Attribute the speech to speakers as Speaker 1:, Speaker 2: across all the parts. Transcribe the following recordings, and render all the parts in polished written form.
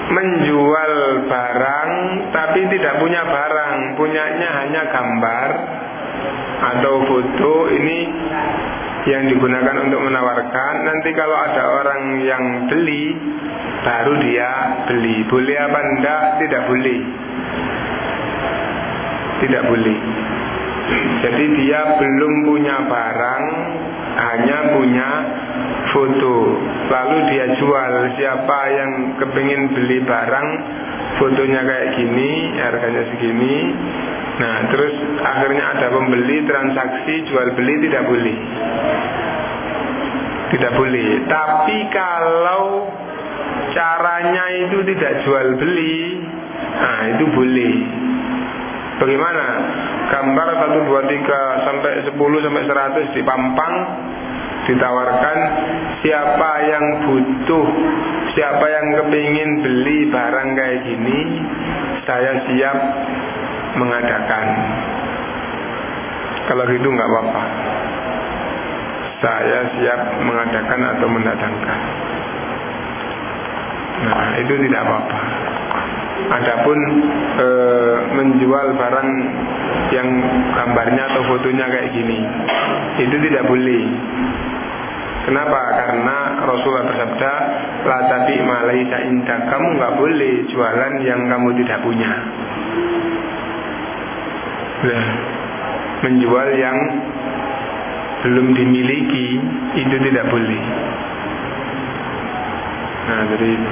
Speaker 1: menjual barang tapi tidak punya barang, punyanya hanya gambar atau foto, ini yang digunakan untuk menawarkan. Nanti kalau ada orang yang beli, baru dia beli. Boleh apa enggak? Tidak boleh. Tidak boleh. Jadi dia belum punya barang, hanya punya foto. Lalu dia jual. Siapa yang kepingin beli barang, fotonya kayak gini, harganya segini. Nah, terus akhirnya ada pembeli, transaksi jual beli, tidak boleh. Tidak boleh. Tapi kalau caranya itu tidak jual beli, nah itu boleh. Bagaimana? Gambar 1, 2, 3 sampai 10 sampai 100 dipampang, ditawarkan. Siapa yang butuh, siapa yang kepingin beli barang kayak gini, saya siap mengadakan. Kalau gitu nggak apa-apa, saya siap mengadakan atau mendatangkan. Nah, itu tidak apa-apa. Adapun menjual barang yang gambarnya atau fotonya kayak gini, itu tidak boleh. Kenapa? Karena Rasulullah bersabda, la tabi ma laisa indak. Kamu nggak boleh jualan yang kamu tidak punya. Nah, menjual yang belum dimiliki itu tidak boleh. Nah, jadi itu.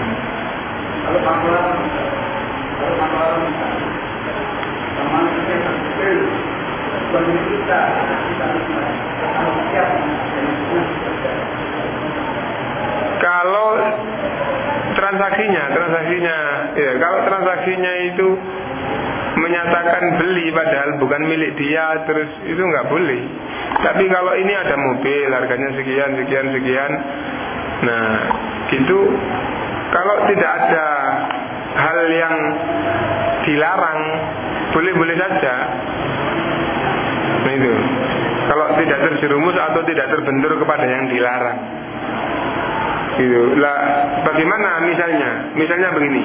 Speaker 1: Kalau transaksinya ya, kalau transaksinya itu menyatakan beli padahal bukan milik dia, terus itu nggak boleh. Tapi kalau ini ada mobil harganya sekian, nah gitu, kalau tidak ada hal yang dilarang, boleh-boleh saja. Nah itu, kalau tidak terjerumus atau tidak terbentur kepada yang dilarang. Gitu. Lah, bagaimana misalnya begini,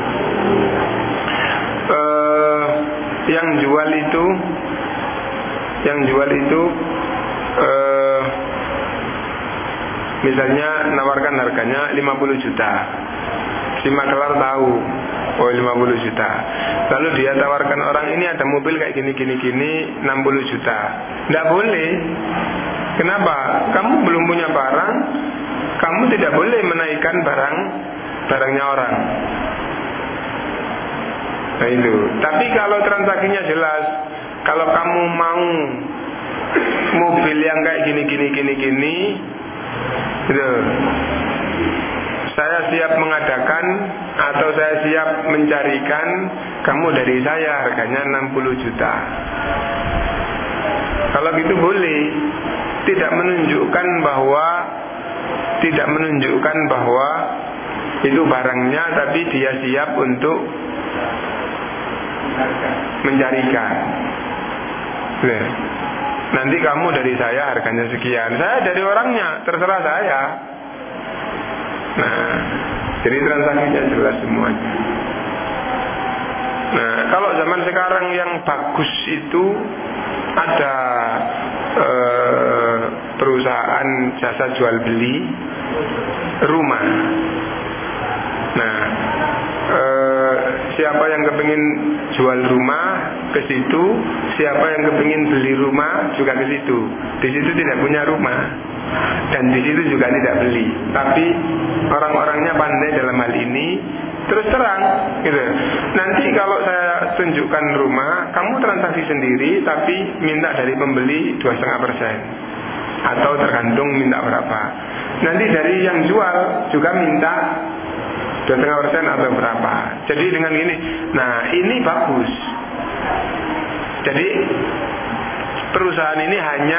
Speaker 1: yang jual itu misalnya nawarkan harganya 50 juta. Si makelar tahu, oh 50 juta. Lalu dia tawarkan orang, ini ada mobil kayak gini 60 juta. Tidak boleh. Kenapa? Kamu belum punya barang, kamu tidak boleh menaikkan barangnya orang. Nah itu. Tapi kalau transaksinya jelas, kalau kamu mau mobil yang kayak gini, gitu, saya siap mengadakan atau saya siap mencarikan, kamu dari saya harganya 60 juta. Kalau gitu boleh. Tidak menunjukkan bahwa itu barangnya, tapi dia siap untuk mencarikan. Nah, nanti kamu dari saya harganya sekian, saya dari orangnya, terserah saya. Nah, jadi transaksinya jelas semuanya. Nah, kalau zaman sekarang yang bagus itu ada perusahaan jasa jual beli rumah. Nah, siapa yang kepingin jual rumah ke situ, siapa yang kepingin beli rumah juga ke situ. Di situ tidak punya rumah dan di situ juga tidak beli, tapi orang-orangnya pandai dalam hal ini. Terus terang gitu. Nanti kalau saya tunjukkan rumah, kamu transaksi sendiri, tapi minta dari pembeli 2,5%, atau tergantung minta berapa. Nanti dari yang jual juga minta 2,5% atau berapa. Jadi dengan ini, nah ini bagus. Jadi perusahaan ini hanya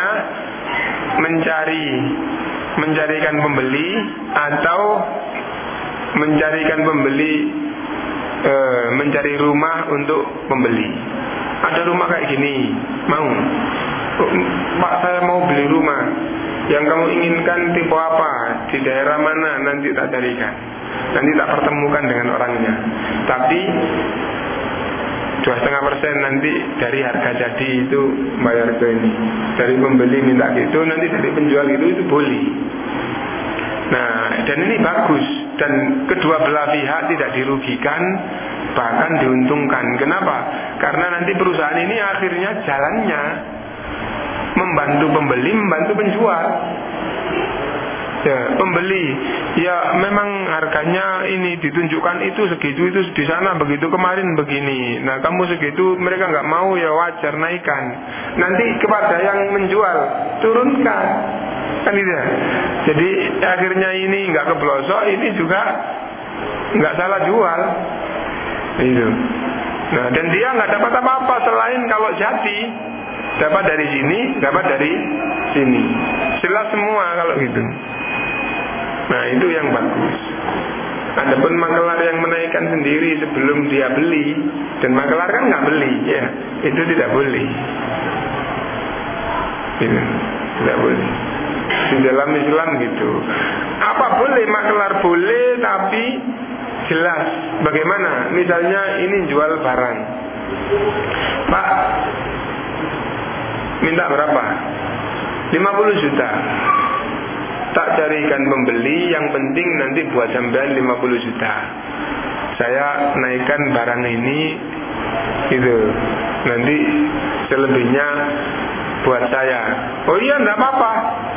Speaker 1: mencarikan pembeli atau mencarikan pembeli, mencari rumah untuk pembeli. Ada rumah kayak gini, mau? Pak, saya mau beli rumah. Yang kamu inginkan tipe apa? Di daerah mana? Nanti tak carikan. Nanti tak pertemukan dengan orangnya. tapi 2,5% nanti dari harga jadi itu bayar ke ini, dari pembeli minta gitu, nanti dari penjual itu boleh. Nah, dan ini bagus, dan kedua belah pihak tidak dirugikan, bahkan diuntungkan. Kenapa? Karena nanti perusahaan ini akhirnya jalannya membantu pembeli, membantu penjual. Ya, pembeli ya memang harganya ini ditunjukkan itu segitu, itu di sana begitu, kemarin begini. Nah, kamu segitu, mereka nggak mau, ya wajar naikkan. Nanti kepada yang menjual turunkan, kan gitu ya. Jadi akhirnya ini nggak keblosok, ini juga nggak salah jual. Itu. Nah, dan dia nggak dapat apa-apa selain kalau jadi dapat dari sini, dapat dari sini. Jelas semua kalau gitu. Nah, itu yang bagus. Adapun makelar yang menaikkan sendiri sebelum dia beli, dan makelar kan nggak beli, ya, itu tidak boleh. Itu tidak boleh. Di dalam Islam gitu. Apa boleh? Makelar boleh, tapi jelas. Bagaimana? Misalnya ini jual barang, Pak, minta berapa? 50 juta. Tak carikan pembeli, yang penting nanti buat sampean 50 juta. Saya naikkan barang ini, gitu. Nanti selebihnya buat saya. Oh iya, enggak apa-apa.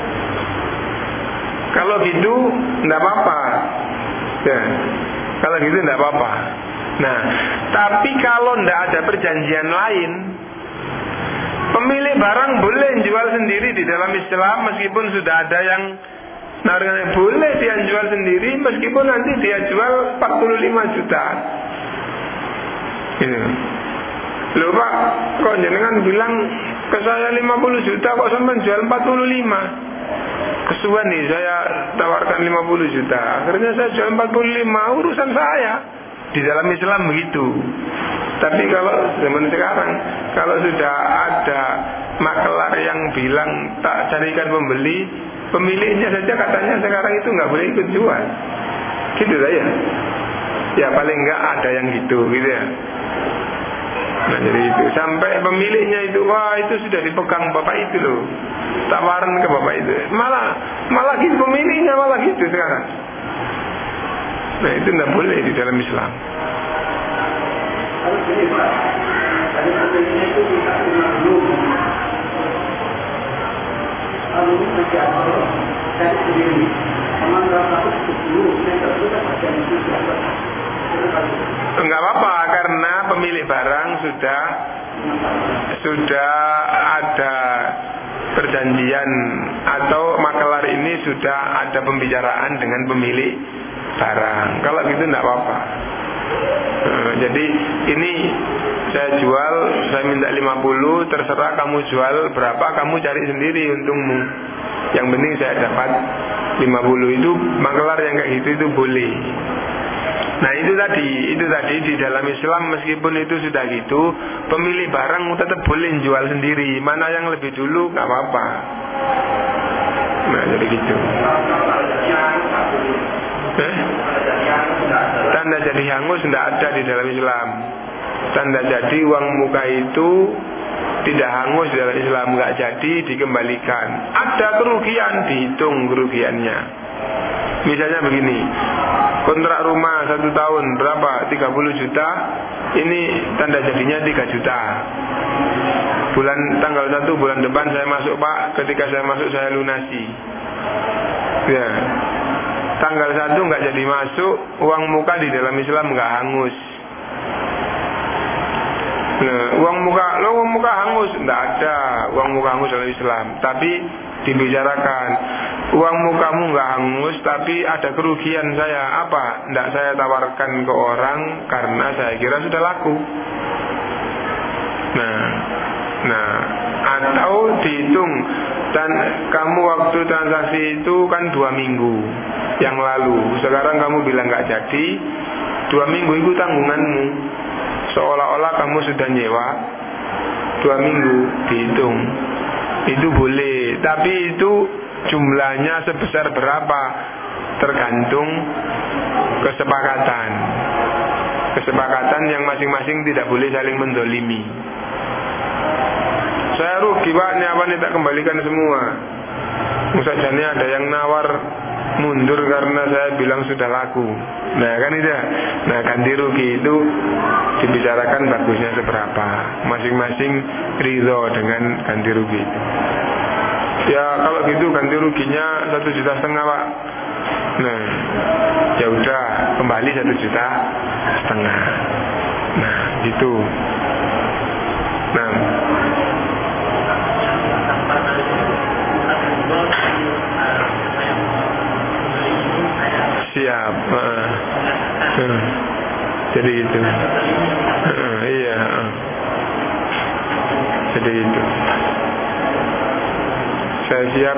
Speaker 1: Kalau gitu enggak apa-apa. Ya, kalau gitu enggak apa-apa. Nah, tapi kalau enggak ada perjanjian lain, pemilik barang boleh jual sendiri di dalam Islam, meskipun sudah ada yang nawarkan, boleh dia jual sendiri meskipun nanti dia jual 45 juta. Ini. Loh Pak, kok jenengan bilang ke saya 50 juta, kok sampai jual 45? Kesuwen nih, saya tawarkan 50 juta, akhirnya saya jual 45, urusan saya. Di dalam Islam begitu. Tapi kalau zaman sekarang, kalau sudah ada makelar yang bilang tak carikan pembeli, pemiliknya saja katanya sekarang itu nggak boleh ikut jual, gitu saja. Ya paling nggak ada yang gitu ya. Nah jadi itu sampai pemiliknya itu, wah itu sudah dipegang bapak itu loh, tawaran ke bapak itu, malah gitu pemiliknya malah gitu sekarang. Nah itu nggak boleh di dalam Islam.
Speaker 2: Kalau gini Pak, ada pembelinya itu minta 50. Lalu kerja saya sendiri, memang berapa 10, saya tak sudah bagian itu siapa.
Speaker 1: Enggak apa-apa, karena pemilik barang sudah ada perjanjian, atau makelar ini sudah ada pembicaraan dengan pemilik barang. Kalau gitu enggak apa-apa. Jadi ini saya jual, saya minta 50, terserah kamu jual berapa, kamu cari sendiri untungmu. Yang penting saya dapat 50. Itu makelar yang kayak gitu itu boleh. Nah itu tadi di dalam Islam meskipun itu sudah gitu, pemilik barang tetap boleh jual sendiri. Mana yang lebih dulu nggak apa-apa. Nah jadi gitu. Tanda jadi hangus tidak ada di dalam Islam. Tanda jadi uang muka itu tidak hangus di dalam Islam, nggak jadi dikembalikan. Ada kerugian, dihitung kerugiannya. Misalnya begini, kontrak rumah 1 tahun berapa? 30 juta. Ini tanda jadinya 3 juta. Tanggal 1 bulan depan saya masuk Pak. Ketika saya masuk saya lunasi. Ya. Tanggal 1 nggak jadi masuk, uang muka di dalam Islam nggak hangus. Nah, uang muka hangus nggak ada, uang muka hangus dalam Islam. Tapi dibicarakan, uang mukamu nggak hangus, tapi ada kerugian saya apa? Nggak saya tawarkan ke orang karena saya kira sudah laku. Nah, atau dihitung dan kamu waktu transaksi itu kan 2 minggu yang lalu. Sekarang kamu bilang nggak jadi, 2 minggu itu tanggunganmu. Seolah-olah kamu sudah nyewa 2 minggu, dihitung. Itu boleh, tapi itu jumlahnya sebesar berapa tergantung kesepakatan. kesepakatan yang masing-masing tidak boleh saling mendolimi. Saya rugi Pak, ini tak kembalikan semua. Musajanya ada yang nawar mundur karena saya bilang sudah laku. Nah kan itu. Nah ganti rugi itu dibicarakan bagusnya seberapa. Masing-masing ridho dengan ganti rugi itu. Ya kalau gitu ganti ruginya 1,5 juta Pak. Nah ya udah kembali 1,5 juta. Nah gitu. Nah siap. Jadi itu. Iya. Jadi itu. Saya siap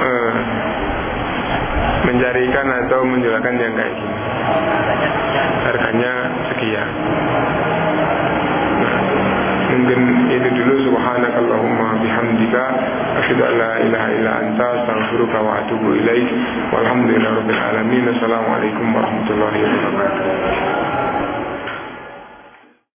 Speaker 1: mencarikan atau menjualkan yang kayak gini. Harganya sekian. Nah, mungkin itu dulu. Subhanakallahumma bihamdika asyhadu an la ilaha illa anta astaghfiruka wa atubu ilaik. Walhamdulillahirabbil alamin. Assalamualaikum warahmatullahi wabarakatuh.